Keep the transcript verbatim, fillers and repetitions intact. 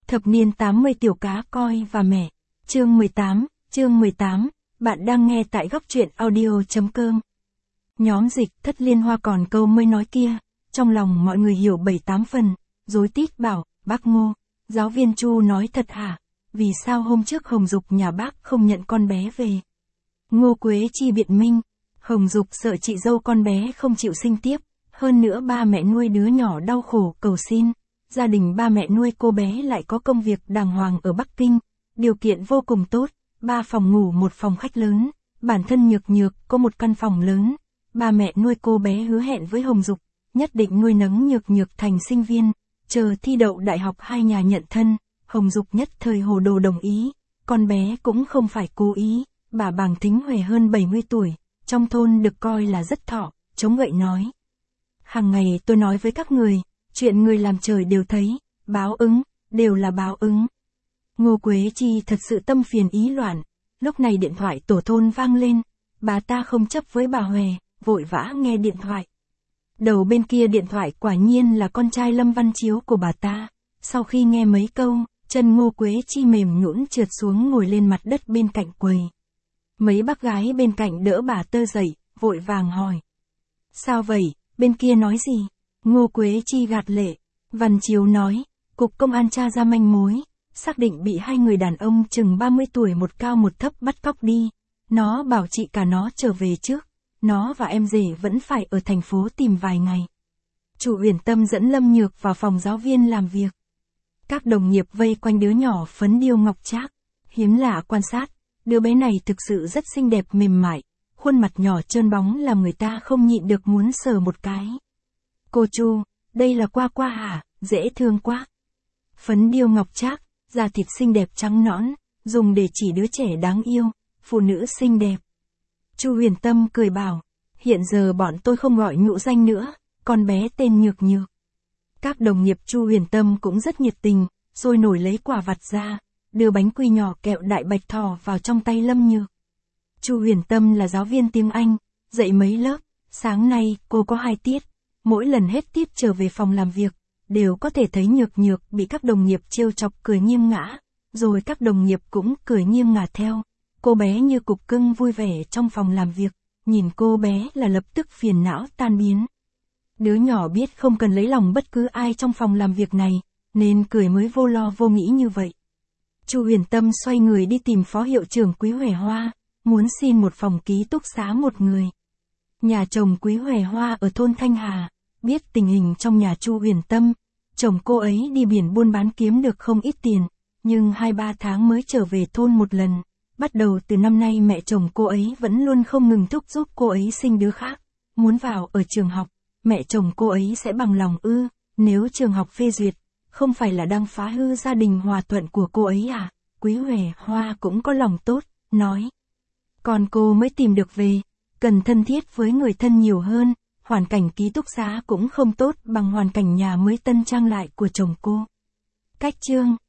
Thập niên tám mươi tiểu cá coi và mẹ. Chương mười tám, chương mười tám, bạn đang nghe tại góc truyện audio.com. Nhóm Dịch Thất Liên Hoa còn câu mới nói kia, trong lòng mọi người hiểu bảy tám phần, rối tít bảo, bác Ngô, giáo viên Chu nói thật hả? Vì sao hôm trước Hồng Dục nhà bác không nhận con bé về? Ngô Quế Chi biện minh, Hồng Dục sợ chị dâu con bé không chịu sinh tiếp, hơn nữa ba mẹ nuôi đứa nhỏ đau khổ cầu xin. Gia đình ba mẹ nuôi cô bé lại có công việc đàng hoàng ở Bắc Kinh, điều kiện vô cùng tốt, ba phòng ngủ một phòng khách lớn, bản thân Nhược Nhược có một căn phòng lớn. Ba mẹ nuôi cô bé hứa hẹn với Hồng Dục, nhất định nuôi nấng Nhược Nhược thành sinh viên, chờ thi đậu đại học hai nhà nhận thân. Hồng Dục nhất thời hồ đồ đồng ý, con bé cũng không phải cố ý, bà Bàng Thính Huệ hơn bảy mươi tuổi, trong thôn được coi là rất thọ, chống gậy nói. Hàng ngày tôi nói với các người, chuyện người làm trời đều thấy, báo ứng, đều là báo ứng. Ngô Quế Chi thật sự tâm phiền ý loạn, lúc này điện thoại tổ thôn vang lên, bà ta không chấp với bà Huệ, vội vã nghe điện thoại. Đầu bên kia điện thoại quả nhiên là con trai Lâm Văn Chiếu của bà ta, sau khi nghe mấy câu, chân Ngô Quế Chi mềm nhũn trượt xuống ngồi lên mặt đất bên cạnh quầy. Mấy bác gái bên cạnh đỡ bà tơ dậy, vội vàng hỏi. Sao vậy, bên kia nói gì? Ngô Quế Chi gạt lệ. Văn Chiếu nói, cục công an tra ra manh mối, xác định bị hai người đàn ông chừng ba mươi tuổi một cao một thấp bắt cóc đi. Nó bảo chị cả nó trở về trước, nó và em rể vẫn phải ở thành phố tìm vài ngày. Chủ Uyển Tâm dẫn Lâm Nhược vào phòng giáo viên làm việc. Các đồng nghiệp vây quanh đứa nhỏ phấn điêu ngọc trác, hiếm lạ quan sát, đứa bé này thực sự rất xinh đẹp mềm mại, khuôn mặt nhỏ trơn bóng làm người ta không nhịn được muốn sờ một cái. Cô Chu, đây là Qua Qua hả, dễ thương quá. Phấn điêu ngọc trác, da thịt xinh đẹp trắng nõn, dùng để chỉ đứa trẻ đáng yêu, phụ nữ xinh đẹp. Chu Huyền Tâm cười bảo, hiện giờ bọn tôi không gọi nhũ danh nữa, con bé tên Nhược Nhược. Các đồng nghiệp Chu Huyền Tâm cũng rất nhiệt tình, sôi nổi lấy quả vặt ra, đưa bánh quy nhỏ kẹo đại bạch thỏ vào trong tay Lâm Nhược. Chu Huyền Tâm là giáo viên tiếng Anh, dạy mấy lớp, sáng nay cô có hai tiết, mỗi lần hết tiết trở về phòng làm việc, đều có thể thấy Nhược Nhược bị các đồng nghiệp trêu chọc cười nghiêng ngã, rồi các đồng nghiệp cũng cười nghiêng ngả theo. Cô bé như cục cưng vui vẻ trong phòng làm việc, nhìn cô bé là lập tức phiền não tan biến. Đứa nhỏ biết không cần lấy lòng bất cứ ai trong phòng làm việc này, nên cười mới vô lo vô nghĩ như vậy. Chu Huyền Tâm xoay người đi tìm phó hiệu trưởng Quý Huệ Hoa, muốn xin một phòng ký túc xá một người. Nhà chồng Quý Huệ Hoa ở thôn Thanh Hà, biết tình hình trong nhà Chu Huyền Tâm, chồng cô ấy đi biển buôn bán kiếm được không ít tiền, nhưng hai ba tháng mới trở về thôn một lần. Bắt đầu từ năm nay mẹ chồng cô ấy vẫn luôn không ngừng thúc giúp cô ấy sinh đứa khác, muốn vào ở trường học, mẹ chồng cô ấy sẽ bằng lòng ư, nếu trường học phê duyệt, không phải là đang phá hư gia đình hòa thuận của cô ấy à? Quý Huệ Hoa cũng có lòng tốt, nói. Còn cô mới tìm được về, cần thân thiết với người thân nhiều hơn, hoàn cảnh ký túc xá cũng không tốt bằng hoàn cảnh nhà mới tân trang lại của chồng cô. Cách chương